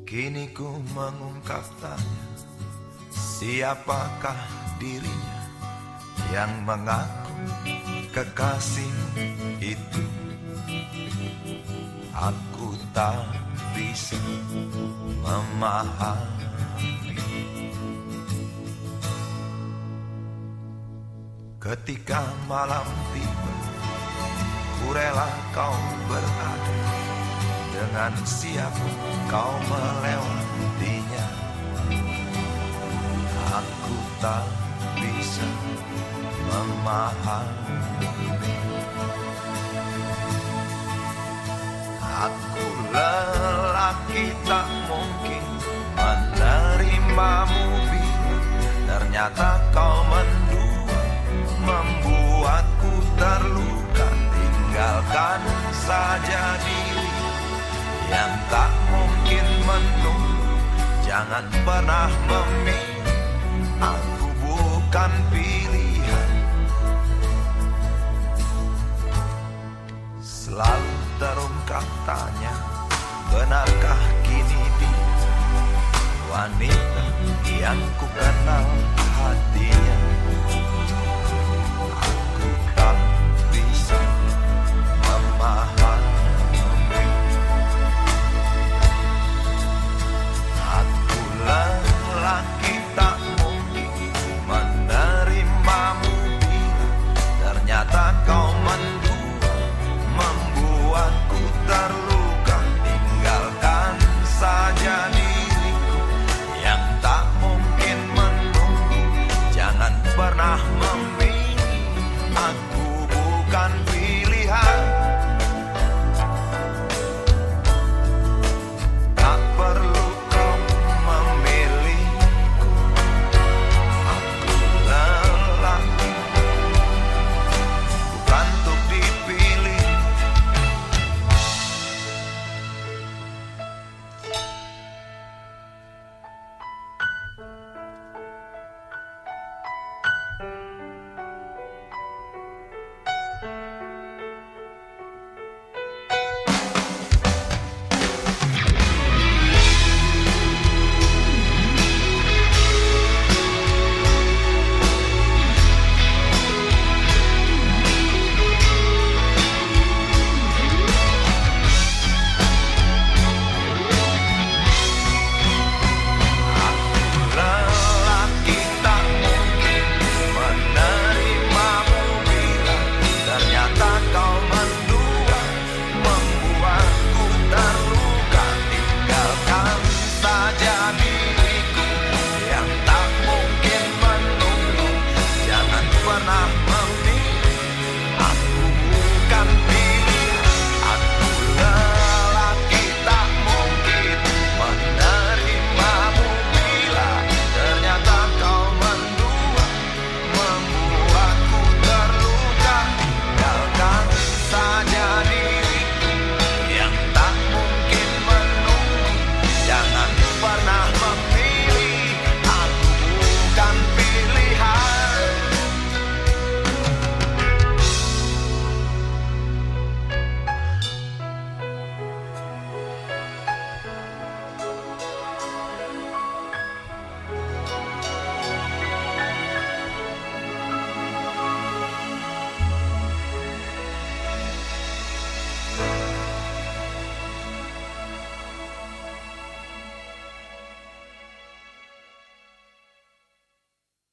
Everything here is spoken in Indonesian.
Kini ku mengungkap tanya, siapakah dirinya yang mengaku kekasih itu? Aku tak bisa memahami. Ketika malam tiba, ku rela kau berada. Dengan siapa kau melewatinya? Aku tak bisa memahami. Aku lelaki tak mungkin menerimamu bila ternyata kau mendua, membuatku terluka. Tinggalkan saja diri yang tak mungkin menunggu. Jangan pernah memilih, aku bukan pilihan. Selalu terungkap tanya, benarkah kini dia wanita yang ku kenal hatinya? Aku tak bisa memahami. Aku lelaki tak mungkin menerimamu bila ternyata kau mendua, membuatku terluka. Tinggalkan saja diriku yang tak mungkin menunggu. Jangan pernah memilih, aku bukan